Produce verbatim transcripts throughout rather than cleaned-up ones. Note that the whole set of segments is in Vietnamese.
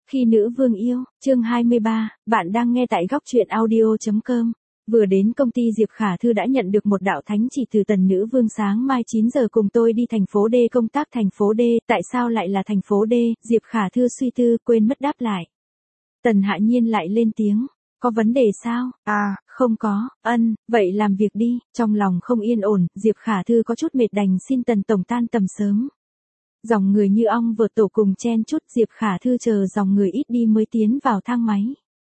Khi nữ vương yêu, chương hai mươi ba, bạn đang nghe tại góc truyện audio chấm com. Vừa đến công ty Diệp Khả Thư đã nhận được một đạo thánh chỉ từ Tần nữ vương sáng mai chín giờ cùng tôi đi thành phố D công tác thành phố D, tại sao lại là thành phố D, Diệp Khả Thư suy tư, quên mất đáp lại. Tần Hạ Nhiên lại lên tiếng, có vấn đề sao? À, không có, ân, vậy làm việc đi, trong lòng không yên ổn, Diệp Khả Thư có chút mệt đành xin Tần tổng tan tầm sớm. Dòng người như ong vượt tổ cùng chen chút, Diệp Khả Thư chờ dòng người ít đi mới tiến vào thang máy.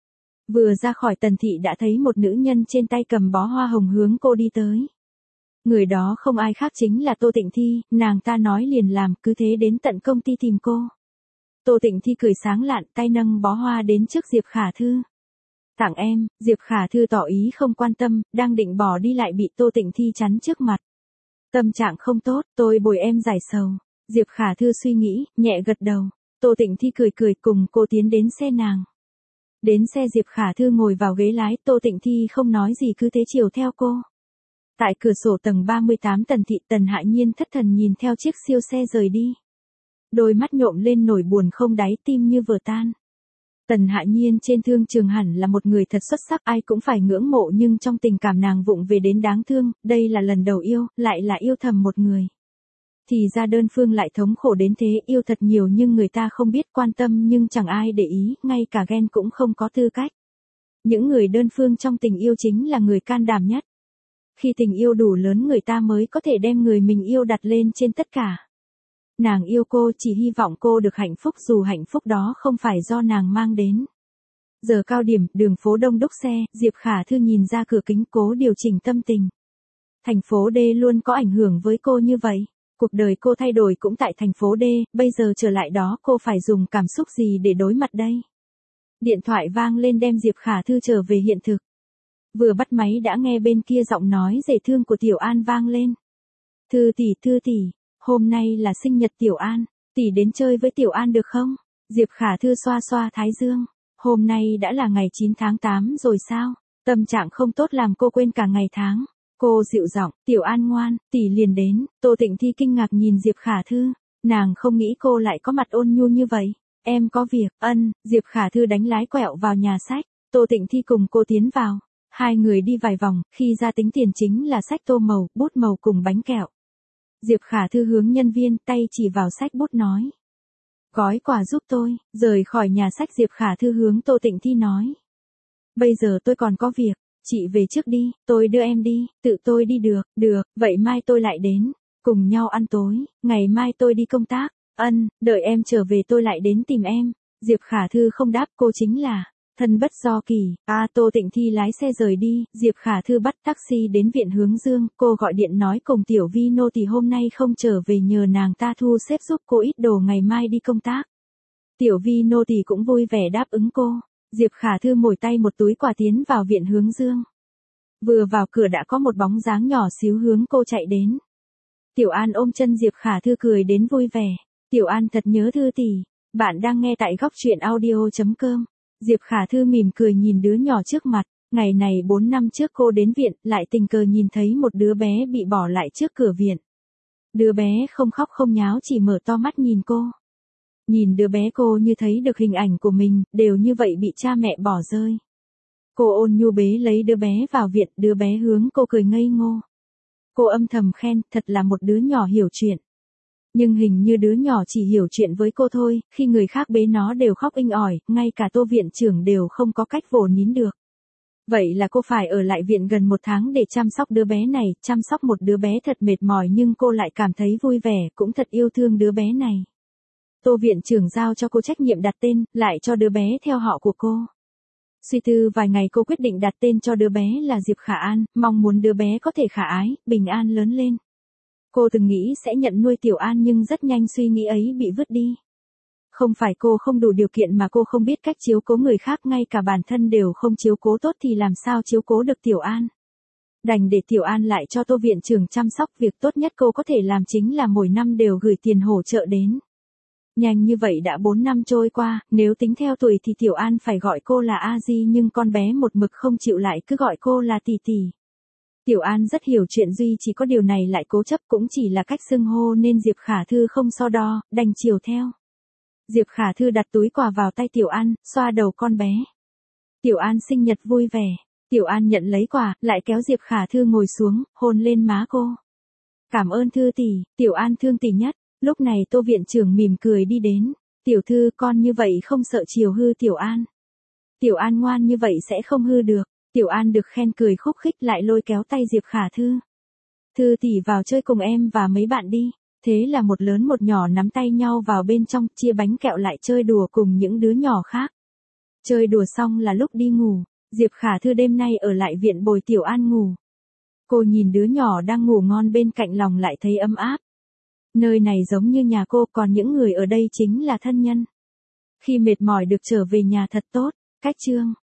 Vừa ra khỏi Tần thị đã thấy một nữ nhân trên tay cầm bó hoa hồng hướng cô đi tới. Người đó không ai khác chính là Tô Tịnh Thi, nàng ta nói liền làm, cứ thế đến tận công ty tìm cô. Tô Tịnh Thi cười sáng lạn, tay nâng bó hoa đến trước Diệp Khả Thư. Tặng em, Diệp Khả Thư tỏ ý không quan tâm, đang định bỏ đi lại bị Tô Tịnh Thi chắn trước mặt. Tâm trạng không tốt, tôi bồi em giải sầu. Diệp Khả Thư suy nghĩ, nhẹ gật đầu. Tô Tịnh Thi cười cười cùng cô tiến đến xe nàng. Đến xe Diệp Khả Thư ngồi vào ghế lái, Tô Tịnh Thi không nói gì cứ thế chiều theo cô. Tại cửa sổ tầng ba mươi tám Tần thị, Tần Hạ Nhiên thất thần nhìn theo chiếc siêu xe rời đi. Đôi mắt nhộm lên nỗi buồn không đáy, tim như vỡ tan. Tần Hạ Nhiên trên thương trường hẳn là một người thật xuất sắc, ai cũng phải ngưỡng mộ, nhưng trong tình cảm nàng vụng về đến đáng thương, đây là lần đầu yêu, lại là yêu thầm một người. Thì ra đơn phương lại thống khổ đến thế, yêu thật nhiều nhưng người ta không biết quan tâm nhưng chẳng ai để ý, ngay cả ghen cũng không có tư cách. Những người đơn phương trong tình yêu chính là người can đảm nhất. Khi tình yêu đủ lớn người ta mới có thể đem người mình yêu đặt lên trên tất cả. Nàng yêu cô, chỉ hy vọng cô được hạnh phúc dù hạnh phúc đó không phải do nàng mang đến. Giờ cao điểm, đường phố đông đúc xe, Diệp Khả Thư nhìn ra cửa kính cố điều chỉnh tâm tình. Thành phố D luôn có ảnh hưởng với cô như vậy. Cuộc đời cô thay đổi cũng tại thành phố D, bây giờ trở lại đó cô phải dùng cảm xúc gì để đối mặt đây? Điện thoại vang lên đem Diệp Khả Thư trở về hiện thực. Vừa bắt máy đã nghe bên kia giọng nói dễ thương của Tiểu An vang lên. Thư tỷ, Thư tỷ, hôm nay là sinh nhật Tiểu An, tỷ đến chơi với Tiểu An được không? Diệp Khả Thư xoa xoa thái dương, hôm nay đã là ngày chín tháng tám rồi sao? Tâm trạng không tốt làm cô quên cả ngày tháng. Cô dịu giọng, Tiểu An ngoan, tỷ liền đến. Tô Tịnh Thi kinh ngạc nhìn Diệp Khả Thư, nàng không nghĩ cô lại có mặt ôn nhu như vậy. Em có việc, ân, Diệp Khả Thư đánh lái quẹo vào nhà sách, Tô Tịnh Thi cùng cô tiến vào. Hai người đi vài vòng, khi ra tính tiền chính là sách tô màu, bút màu cùng bánh kẹo. Diệp Khả Thư hướng nhân viên, tay chỉ vào sách bút nói. Gói quà giúp tôi, rời khỏi nhà sách Diệp Khả Thư hướng Tô Tịnh Thi nói. Bây giờ tôi còn có việc. Chị về trước đi, tôi đưa em đi, tự tôi đi được, được, vậy mai tôi lại đến, cùng nhau ăn tối, ngày mai tôi đi công tác, ân, đợi em trở về tôi lại đến tìm em. Diệp Khả Thư không đáp, cô chính là thân bất do kỳ. À, Tô Tịnh Thi lái xe rời đi, Diệp Khả Thư bắt taxi đến viện Hướng Dương, cô gọi điện nói cùng Tiểu Vi nô tỳ hôm nay không trở về nhờ nàng ta thu xếp giúp cô ít đồ ngày mai đi công tác. Tiểu Vi nô tỳ cũng vui vẻ đáp ứng cô. Diệp Khả Thư mồi tay một túi quà tiến vào viện Hướng Dương. Vừa vào cửa đã có một bóng dáng nhỏ xíu hướng cô chạy đến. Tiểu An ôm chân Diệp Khả Thư cười đến vui vẻ. Tiểu An thật nhớ Thư tỷ, bạn đang nghe tại góc truyện audio chấm com. Diệp Khả Thư mỉm cười nhìn đứa nhỏ trước mặt. Ngày này bốn năm trước cô đến viện, lại tình cờ nhìn thấy một đứa bé bị bỏ lại trước cửa viện. Đứa bé không khóc không nháo, chỉ mở to mắt nhìn cô. Nhìn đứa bé cô như thấy được hình ảnh của mình, đều như vậy bị cha mẹ bỏ rơi. Cô ôn nhu bế lấy đứa bé vào viện, đứa bé hướng cô cười ngây ngô. Cô âm thầm khen, thật là một đứa nhỏ hiểu chuyện. Nhưng hình như đứa nhỏ chỉ hiểu chuyện với cô thôi, khi người khác bế nó đều khóc inh ỏi, ngay cả Tô viện trưởng đều không có cách vồ nín được. Vậy là cô phải ở lại viện gần một tháng để chăm sóc đứa bé này, chăm sóc một đứa bé thật mệt mỏi nhưng cô lại cảm thấy vui vẻ, cũng thật yêu thương đứa bé này. Tô viện trưởng giao cho cô trách nhiệm đặt tên, lại cho đứa bé theo họ của cô. Suy tư vài ngày cô quyết định đặt tên cho đứa bé là Diệp Khả An, mong muốn đứa bé có thể khả ái, bình an lớn lên. Cô từng nghĩ sẽ nhận nuôi Tiểu An nhưng rất nhanh suy nghĩ ấy bị vứt đi. Không phải cô không đủ điều kiện mà cô không biết cách chiếu cố người khác, ngay cả bản thân đều không chiếu cố tốt thì làm sao chiếu cố được Tiểu An. Đành để Tiểu An lại cho Tô viện trưởng chăm sóc, việc tốt nhất cô có thể làm chính là mỗi năm đều gửi tiền hỗ trợ đến. Nhanh như vậy đã bốn năm trôi qua, nếu tính theo tuổi thì Tiểu An phải gọi cô là A Di nhưng con bé một mực không chịu lại cứ gọi cô là tỷ tỷ. Tiểu An rất hiểu chuyện duy chỉ có điều này lại cố chấp, cũng chỉ là cách xưng hô nên Diệp Khả Thư không so đo, đành chiều theo. Diệp Khả Thư đặt túi quà vào tay Tiểu An, xoa đầu con bé. Tiểu An sinh nhật vui vẻ. Tiểu An nhận lấy quà, lại kéo Diệp Khả Thư ngồi xuống, hôn lên má cô. Cảm ơn Thư tỷ, Tiểu An thương tỷ nhất. Lúc này Tô viện trưởng mỉm cười đi đến. Tiểu Thư con như vậy không sợ chiều hư Tiểu An. Tiểu An ngoan như vậy sẽ không hư được. Tiểu An được khen cười khúc khích lại lôi kéo tay Diệp Khả Thư. Thư tỷ vào chơi cùng em và mấy bạn đi. Thế là một lớn một nhỏ nắm tay nhau vào bên trong, chia bánh kẹo lại chơi đùa cùng những đứa nhỏ khác. Chơi đùa xong là lúc đi ngủ. Diệp Khả Thư đêm nay ở lại viện bồi Tiểu An ngủ. Cô nhìn đứa nhỏ đang ngủ ngon bên cạnh lòng lại thấy ấm áp. Nơi này giống như nhà cô, còn những người ở đây chính là thân nhân. Khi mệt mỏi được trở về nhà thật tốt. Cách chương